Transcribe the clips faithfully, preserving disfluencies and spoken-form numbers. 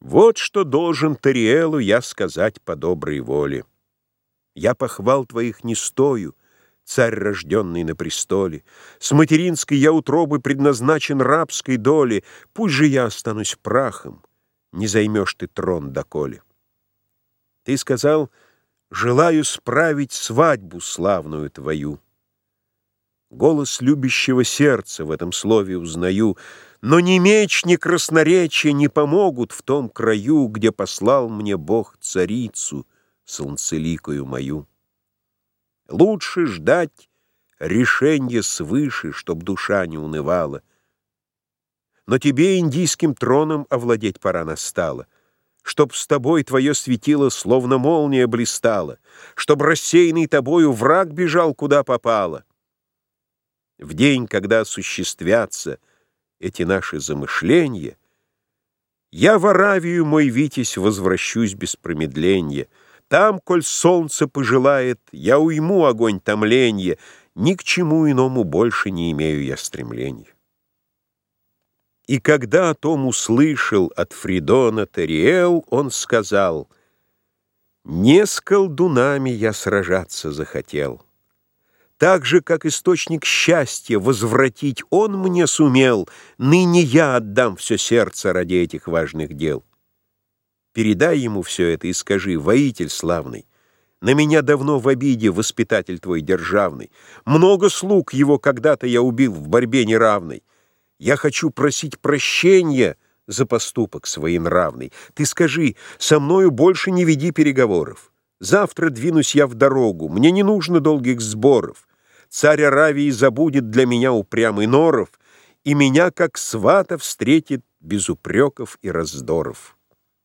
Вот что должен Тариэлу я сказать по доброй воле. Я похвал твоих не стою, царь, рожденный на престоле. С материнской я утробы предназначен рабской доле. Пусть же я останусь прахом, не займешь ты трон доколе. Ты сказал: желаю справить свадьбу славную твою. Голос любящего сердца в этом слове узнаю, но ни меч, ни красноречие не помогут в том краю, где послал мне Бог царицу, солнцеликую мою. Лучше ждать решенья свыше, чтоб душа не унывала. Но тебе индийским троном овладеть пора настала, чтоб с тобой твое светило словно молния блистала, чтоб рассеянный тобою враг бежал, куда попало. В день, когда осуществятся эти наши замышления, я в Аравию, мой Витязь, возвращусь без промедления. Там, коль солнце пожелает, я уйму огонь томленья, ни к чему иному больше не имею я стремления. И когда о том услышал от Фридона Тариэл, он сказал: не с колдунами я сражаться захотел. Так же, как источник счастья возвратить он мне сумел, ныне я отдам все сердце ради этих важных дел. Передай ему все это и скажи: воитель славный, на меня давно в обиде воспитатель твой державный. Много слуг его когда-то я убил в борьбе неравной. Я хочу просить прощения за поступок своенравный. Ты скажи: со мною больше не веди переговоров. Завтра двинусь я в дорогу, мне не нужно долгих сборов. Царь Аравии забудет для меня упрямый норов, и меня, как свата, встретит без упреков и раздоров.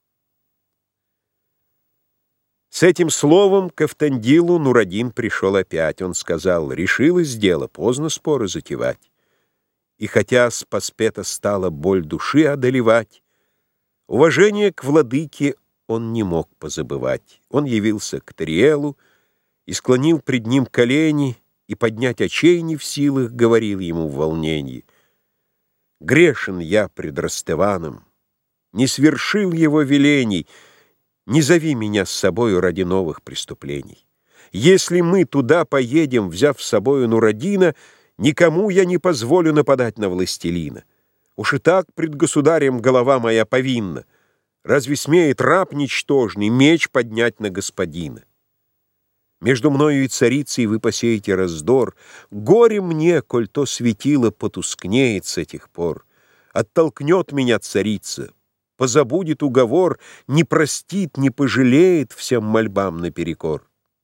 С этим словом к Автандилу Нурадин пришел опять. Он сказал: решилось дело, поздно споры затевать. И хотя с поспета стала боль души одолевать, уважение к владыке он не мог позабывать. Он явился к Тариэлу и склонил пред ним колени, и поднять очей не в силах, говорил ему в волнении: грешен я пред Ростываном, не свершил его велений, не зови меня с собою ради новых преступлений. Если мы туда поедем, взяв с собою Нурадина, никому я не позволю нападать на властелина. Уж и так пред государем голова моя повинна. Разве смеет раб ничтожный меч поднять на господина? Между мною и царицей вы посеете раздор. Горе мне, коль то светило потускнеет с этих пор. Оттолкнет меня царица, позабудет уговор, не простит, не пожалеет всем мольбам наперекор.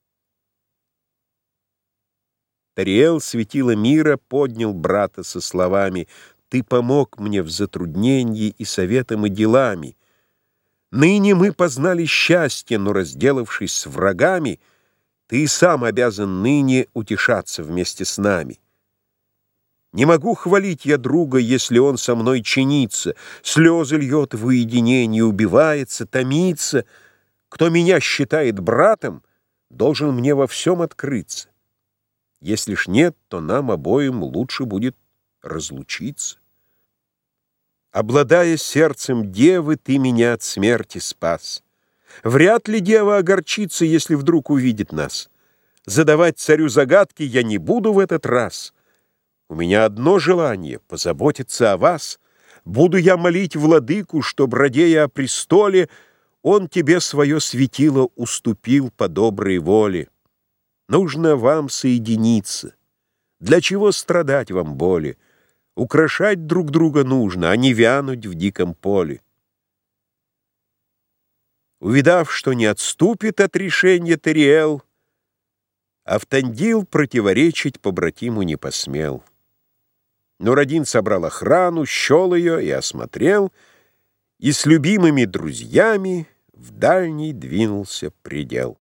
Тариэл, светило мира, поднял брата со словами: ты помог мне в затруднении и советом, и делами. Ныне мы познали счастье, но, разделавшись с врагами, ты и сам обязан ныне утешаться вместе с нами. Не могу хвалить я друга, если он со мной чинится, слезы льет в уединении, убивается, томится. Кто меня считает братом, должен мне во всем открыться. Если ж нет, то нам обоим лучше будет разлучиться. Обладая сердцем девы, ты меня от смерти спас. Вряд ли дева огорчится, если вдруг увидит нас. Задавать царю загадки я не буду в этот раз. У меня одно желание — позаботиться о вас. Буду я молить владыку, чтоб, радея о престоле, он тебе свое светило уступил по доброй воле. Нужно вам соединиться. Для чего страдать вам боли? Украшать друг друга нужно, а не вянуть в диком поле. Увидав, что не отступит от решения Тариэл, Автандил противоречить побратиму не посмел. Нурадин собрал охрану, счел ее и осмотрел, и с любимыми друзьями в дальний двинулся предел.